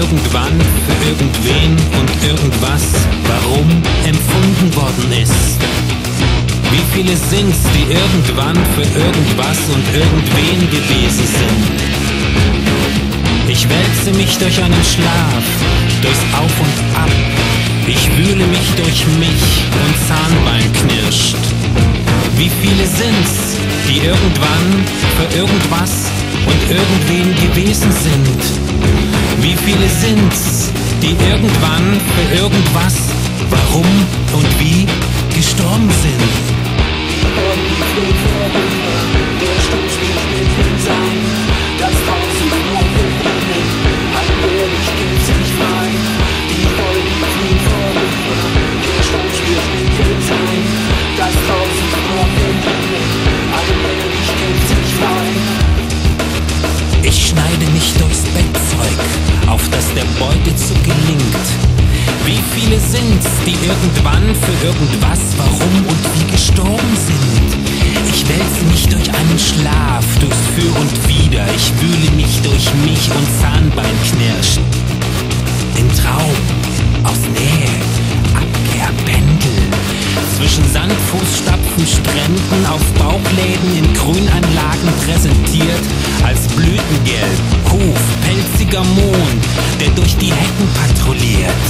irgendwann für irgendwen und irgendwas, warum empfunden worden ist. Wie viele sind's, die irgendwann für irgendwas und irgendwen gewesen sind? Ich wälze mich durch einen Schlaf, durchs Auf und Ab. Ich wühle mich durch mich und Zahnbein knirscht. Wie viele sind's, die irgendwann für irgendwas und irgendwen gewesen sind? Wie viele sind's, die irgendwann für irgendwas, warum und wie gestorben sind? Ich schneide mich durchs Bettzeug, auf das der Beutezug gelingt. Wie viele sind's, die irgendwann für irgendwas, warum und wie gestorben sind? Ich wälze mich durch einen Schlaf, durchs Für und Wider. Ich wühle mich durch mich und Zahnbein knirscht. Im Traum, aus Nähe, Abkehr, Pendel. Zwischen Sandfußstapfen, Stränden, auf Bauchläden in Grünanlagen präsentiert. Als Blütengelb, Hof, pelziger Mond, der durch die Hecken patrouilliert.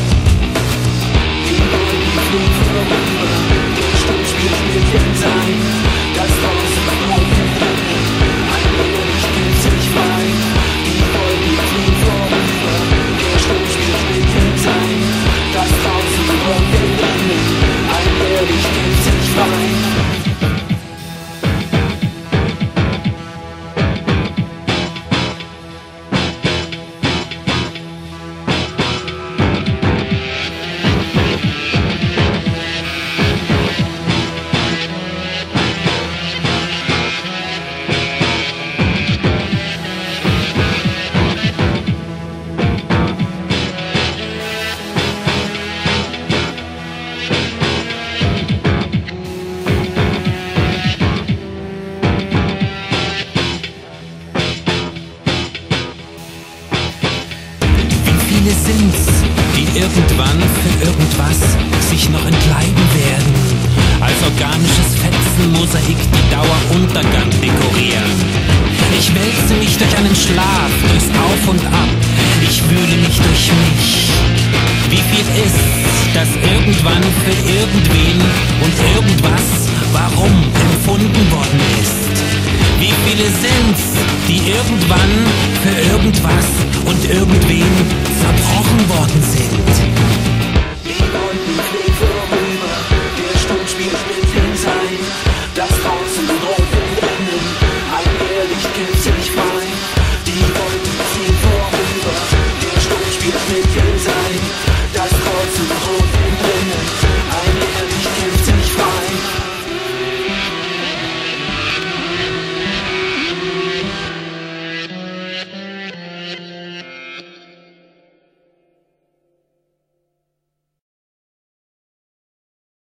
Wie viele sind's, die irgendwann für irgendwas sich noch entleiden werden, als organisches Fetzenmosaik die Daueruntergang dekorieren? Ich wälze mich durch einen Schlaf, durchs Auf und Ab, ich wühle mich durch mich. Wie viel ist, das irgendwann für irgendwen und irgendwas, warum empfunden worden ist? Wie viele sind's, die irgendwann für irgendwas und irgendwen